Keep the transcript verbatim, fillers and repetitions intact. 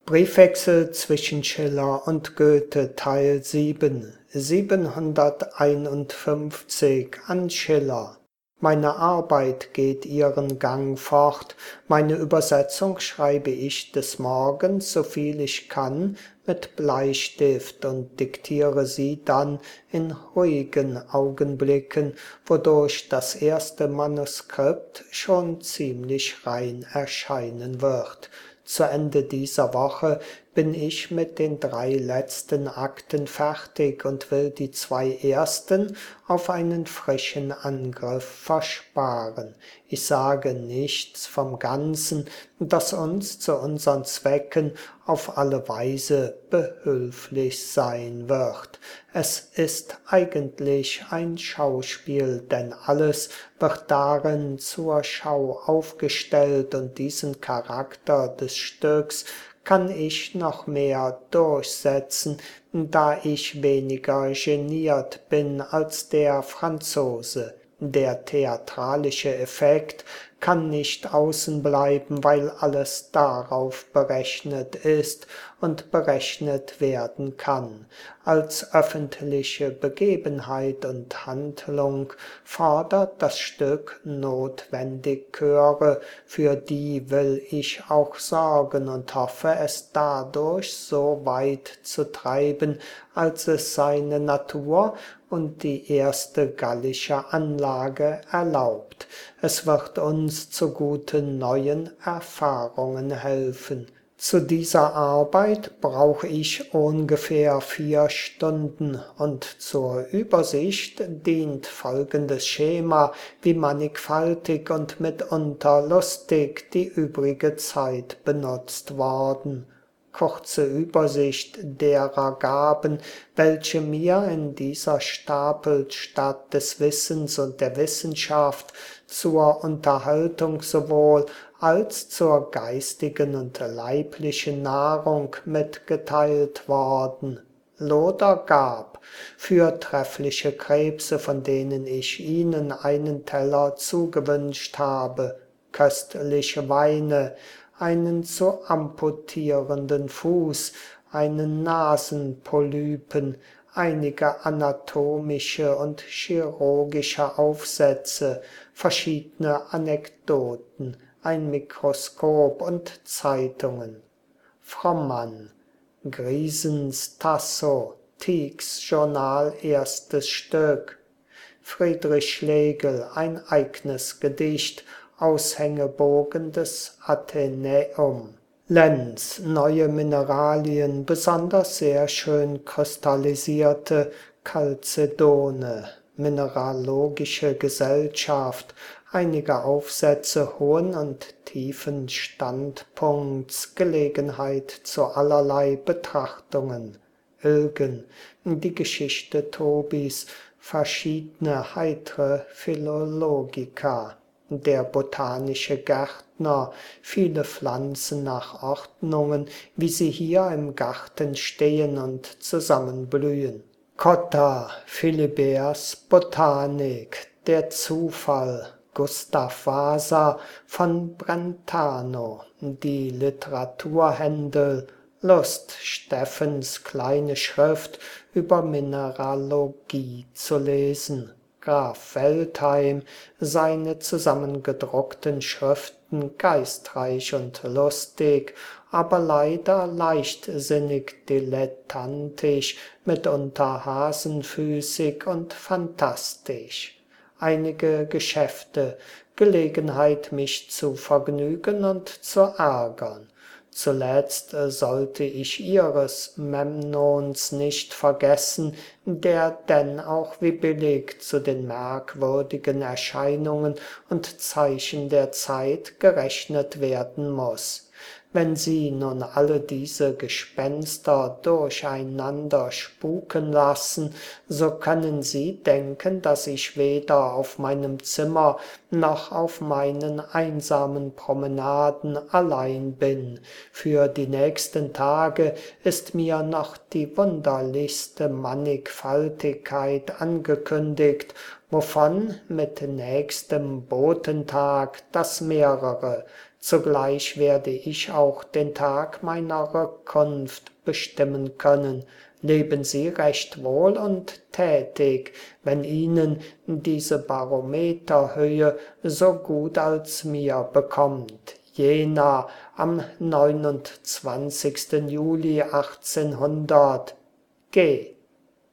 Briefwechsel zwischen Schiller und Goethe Teil sieben, siebenhunderteinundfünfzig an Schiller. Meine Arbeit geht ihren Gang fort, meine Übersetzung schreibe ich des Morgens, so viel ich kann, mit Bleistift und diktiere sie dann in ruhigen Augenblicken, wodurch das erste Manuskript schon ziemlich rein erscheinen wird. Zu Ende dieser Woche bin ich mit den drei letzten Akten fertig und will die zwei ersten auf einen frischen Angriff versparen. Ich sage nichts vom Ganzen, das uns zu unseren Zwecken auf alle Weise behülflich sein wird. Es ist eigentlich ein Schauspiel, denn alles wird darin zur Schau aufgestellt und diesen Charakter des Stücks kann ich noch mehr durchsetzen, da ich weniger geniert bin als der Franzose. Der theatralische Effekt kann nicht außen bleiben, weil alles darauf berechnet ist und berechnet werden kann. Als öffentliche Begebenheit und Handlung fordert das Stück notwendig Chöre, für die will ich auch sorgen und hoffe, es dadurch so weit zu treiben, als es seine Natur und die erste gallische Anlage erlaubt. Es wird uns zu guten neuen Erfahrungen helfen. Zu dieser Arbeit brauche ich ungefähr vier Stunden und zur Übersicht dient folgendes Schema, wie mannigfaltig und mitunter lustig die übrige Zeit benutzt worden. Kurze Übersicht derer Gaben, welche mir in dieser Stapelstadt des Wissens und der Wissenschaft zur Unterhaltung sowohl als zur geistigen und leiblichen Nahrung mitgeteilt worden. Loder gab für treffliche Krebse, von denen ich Ihnen einen Teller zugewünscht habe, köstliche Weine, einen zu amputierenden Fuß, einen Nasenpolypen, einige anatomische und chirurgische Aufsätze, verschiedene Anekdoten, ein Mikroskop und Zeitungen. Frommann, Griesens Tasso, Tiecks Journal erstes Stück, Friedrich Schlegel, ein eignes Gedicht, Aushängebogen des Athenäum. Lenz, neue Mineralien, besonders sehr schön kristallisierte Chalcedone, Mineralogische Gesellschaft, einige Aufsätze hohen und tiefen Standpunkts, Gelegenheit zu allerlei Betrachtungen. Ilgen, die Geschichte Tobis, verschiedene heitere Philologika. Der botanische Gärtner, viele Pflanzen nach Ordnungen, wie sie hier im Garten stehen und zusammenblühen. Cotta, Philibers Botanik, der Zufall, Gustav Wasa von Brentano, die Literaturhändel, Lust, Steffens kleine Schrift über Mineralogie zu lesen. Graf Veltheim, seine zusammengedruckten Schriften geistreich und lustig, aber leider leichtsinnig dilettantisch, mitunter hasenfüßig und phantastisch. Einige Geschäfte, Gelegenheit, mich zu vergnügen und zu ärgern. Zuletzt sollte ich Ihres Memnons nicht vergessen, der denn auch wie billig zu den merkwürdigen Erscheinungen und Zeichen der Zeit gerechnet werden muss. Wenn Sie nun alle diese Gespenster durcheinander spuken lassen, so können Sie denken, dass ich weder auf meinem Zimmer noch auf meinen einsamen Promenaden allein bin. Für die nächsten Tage ist mir noch die wunderlichste Mannigfaltigkeit angekündigt, wovon mit nächstem Botentag das mehrere, zugleich werde ich auch den Tag meiner Rückkunft bestimmen können. Leben Sie recht wohl und tätig, wenn Ihnen diese Barometerhöhe so gut als mir bekommt. Jena am neunundzwanzigsten Juli achtzehnhundert. G